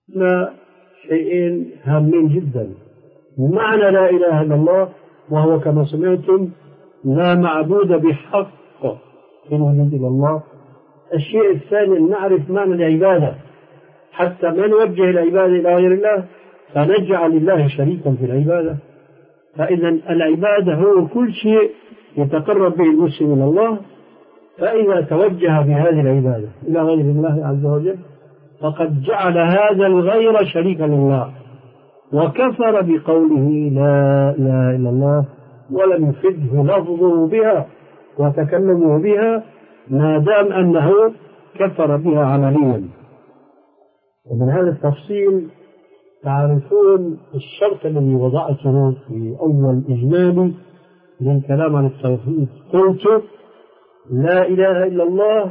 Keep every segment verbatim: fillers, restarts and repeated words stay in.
لا شيئين هامين جدا. معنى لا إله إلا الله، وهو كما سمعتم لا معبود بحق في الوجود إلا الله. الشيء الثاني نعرف معنى العبادة، حتى ما نوجه العبادة إلى غير الله فنجعل الله شريكا في العبادة. فإذا العبادة هو كل شيء يتقرب به المسلم إلى الله، فإذا توجه بهذه العبادة إلى غير الله عز وجل فقد جعل هذا الغير شريكا لله، وكفر بقوله لا إله إلا الله، ولم يفده لفظه بها وتكلمه بها ما دام أنه كفر بها عمليا. ومن هذا التفصيل تعرفون الشرط الذي وضعته في أول إجمالي للكلام عن التوحيد. قلت لا إله إلا الله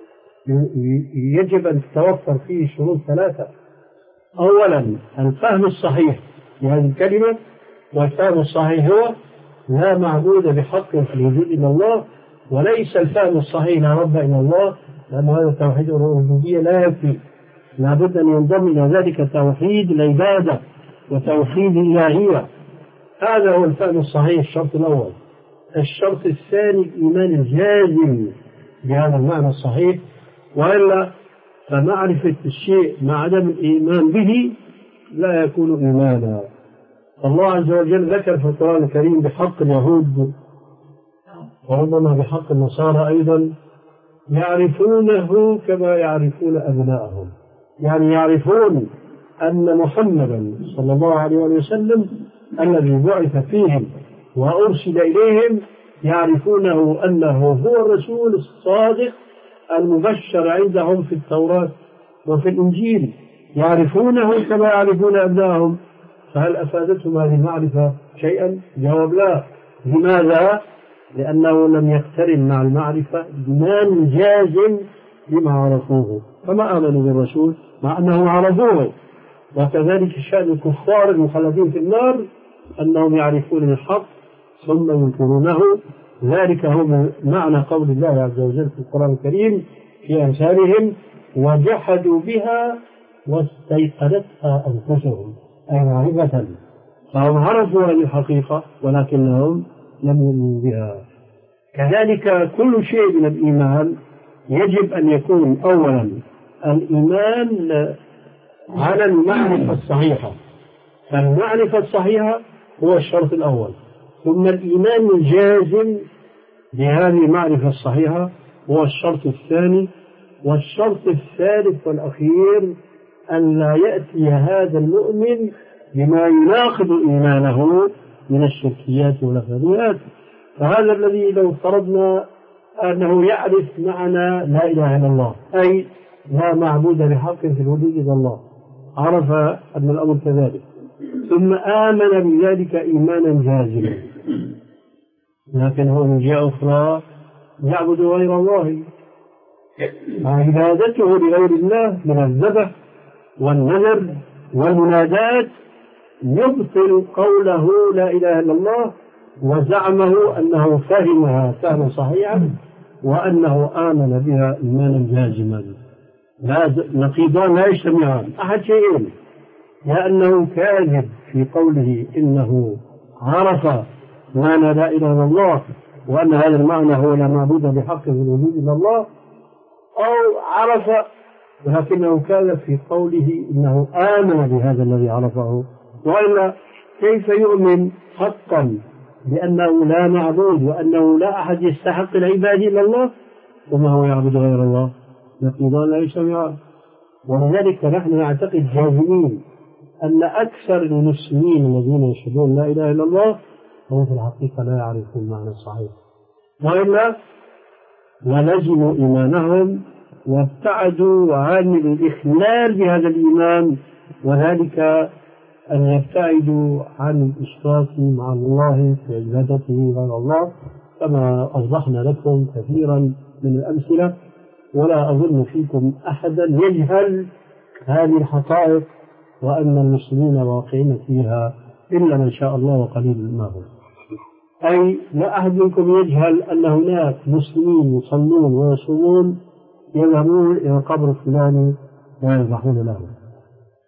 يجب أن تتوفر فيه شروط ثلاثة. أولا الفهم الصحيح لهذه الكلمة، والفهم الصحيح هو لا معبود بحق في الوجود إلا الله، وليس الفهم الصحيح لا رب إلا الله، لأن هذا التوحيد الربوبية لا يكفي، لابد أن ينضم إلى ذلك توحيد العبادة وتوحيد الإلهية. هذا هو الفهم الصحيح، الشرط الأول. الشرط الثاني الإيمان الجازم بهذا المعنى الصحيح، وإلا فمعرفة الشيء مع عدم الإيمان به لا يكون إيمانا. الله عز وجل ذكر في القرآن الكريم بحق اليهود وربما بحق النصارى أيضا يعرفونه كما يعرفون أبناءهم، يعني يعرفون أن محمدا صلى الله عليه وسلم الذي بعث فيهم وأرسل إليهم يعرفونه أنه هو الرسول الصادق المبشر عندهم في التوراة وفي الإنجيل، يعرفونه كما يعرفون أبناءهم. فهل أفادتهم هذه المعرفة شيئا؟ جواب لا. لماذا؟ لأنه لم يقترن مع المعرفة إيمان جازم بما عرفوه، فما آمنوا بالرسول مع أنهم عرفوه. وكذلك شأن الكفار المخلدين في النار أنهم يعرفون الحق ثم ينكرونه. ذلك هو معنى قول الله عز وجل في القرآن الكريم في أمثالهم وجحدوا بها واستيقنتها أنفسهم، أي معرفة، فهم عرفوا هذه الحقيقة ولكنهم لم يؤمنوا بها. كذلك كل شيء من الإيمان يجب أن يكون أولا الإيمان على المعرفة الصحيحة، فالمعرفة الصحيحة هو الشرط الأول، ثم الإيمان الجازم بهذه المعرفة الصحيحة هو الشرط الثاني، والشرط الثالث والأخير أن لا يأتي هذا المؤمن بما يناقض إيمانه من الشركيات والأخريات. فهذا الذي لو افترضنا أنه يعرف معنى لا إله إلا الله، أي لا معبود بحق في الوجود إلا الله، عرف أن الأمر كذلك، ثم آمن بذلك إيمانا جازما، لكن هو من جهة أخرى يعبد غير الله، عبادته لغير الله من الذبح والنذر والمنادات يبطل قوله لا إله إلا الله وزعمه أنه فهمها فهما صحيحا وأنه آمن بها إيمانا جازما. لا نقيضان لا يجتمعان، أحد شيئين، لأنه كاذب في قوله إنه عرف معنى لا إله إلا الله وأن هذا المعنى هو لا معبود بحق في الوجود إلا الله، أو عرف ولكنه كاذب في قوله إنه آمن بهذا الذي عرفه. وإلا كيف يؤمن حقا بأنه لا معبود وأنه لا أحد يستحق العباد إلا الله وما هو يعبد غير الله؟ نقيضان لا يجتمعان. ولذلك نحن نعتقد جازمين أن أكثر المسلمين الذين يشهدون لا إله إلا الله هم في الحقيقة لا يعرفون المعنى الصحيح، وإلا ولزموا إيمانهم وابتعدوا وعانوا الإخلال بهذا الإيمان، وذلك أن يبتعدوا عن الإشراك مع الله في عبادته غير الله، كما أوضحنا لكم كثيرا من الأمثلة. ولا أظن فيكم أحدا يجهل هذه الحقائق وأن المسلمين واقعين فيها إلا من شاء الله وقليل ما هم. أي لا أحد منكم يجهل أن هناك مسلمين يصلون ويصومون يذهبون إلى قبر فلان ويذبحون له.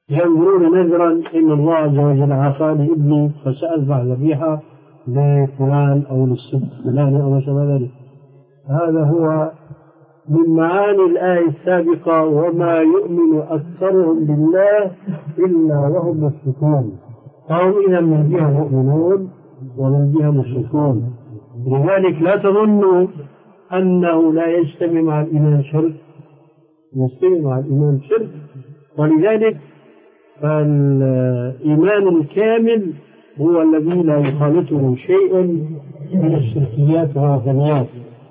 ينظرون نذرا إن الله عز وجل عافاني ابني فسأذبح ذبيحة لفلان أو للسب فلان أو ما شابه ذلك. هذا هو من معاني الآية السابقة: وما يؤمن أكثرهم بالله إلا وهم مشركون. فهم إذا من جهة مؤمنون ومن جهة مشركون. لذلك لا تظنوا أنه لا يجتمع مع الإيمان شرك، يجتمع مع الإيمان شرك. ولذلك فالإيمان الكامل هو الذي لا يخالطه شيء من الشركيات والوثنيات.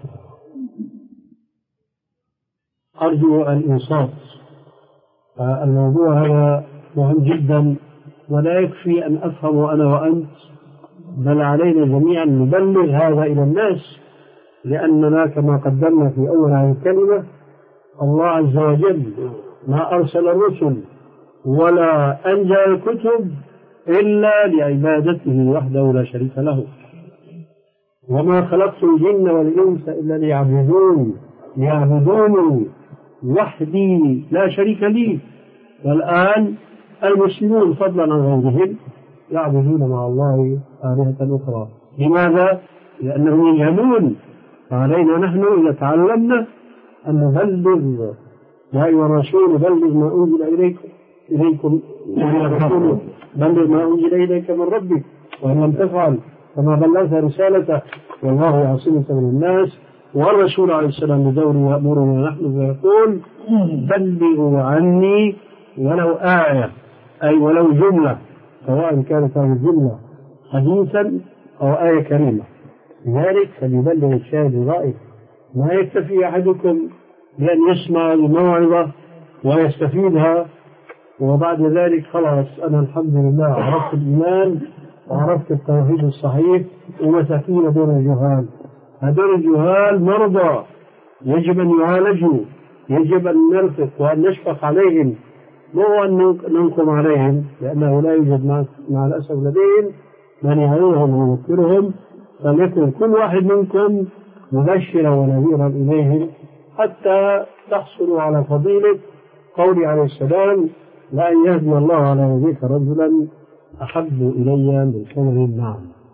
أرجو الإنصاف. الموضوع هذا مهم جدا، ولا يكفي أن أفهم أنا وأنت، بل علينا جميعا نبلغ هذا إلى الناس، لأننا كما قدمنا في أول هذه الكلمة الله عز وجل ما أرسل الرسل ولا أنزل الكتب إلا لعبادته وحده لا شريك له. وما خلقت الجن والإنس إلا ليعبدون ليعبدوني وحدي لا شريك لي. والآن المسلمون فضلا عن غيرهم يعبدون مع الله آلهة أخرى. لماذا؟ لأنهم يجهلون. فعلينا نحن إذا تعلمنا أن نبلغ: يا أيها الرسول بلغ ما أنزل إليكم إليكم يا رسول بلغ ما أنزل إليك من ربك، وإن لم تفعل فما بلغت رسالته والله يعصمك من الناس. والرسول عليه السلام بدوره يأمرنا نحن فيقول: بلغوا عني ولو آية، أي ولو جملة، سواء كانت هذه الجملة حديثا أو آية كريمة. لذلك فليبلغ الشاهد الغائب. ما يكتفي أحدكم بأن يسمع الموعظة ويستفيدها وبعد ذلك خلاص أنا الحمد لله عرفت الإيمان وعرفت التوحيد الصحيح ومساكين دون الجهال. هذول الجهال مرضى يجب أن يعالجوا، يجب أن نرفق وأن نشفق عليهم، مو أن ننقم عليهم، لأنه لا يوجد مع الأسف لديهم من يعينهم ويذكرهم. فليكن كل واحد منكم مبشرا ونذيرا إليهم حتى تحصلوا على فضيلة قول عليه السلام: لأن يهدي الله على يديك رجلا أحب إلي من حمر النعم.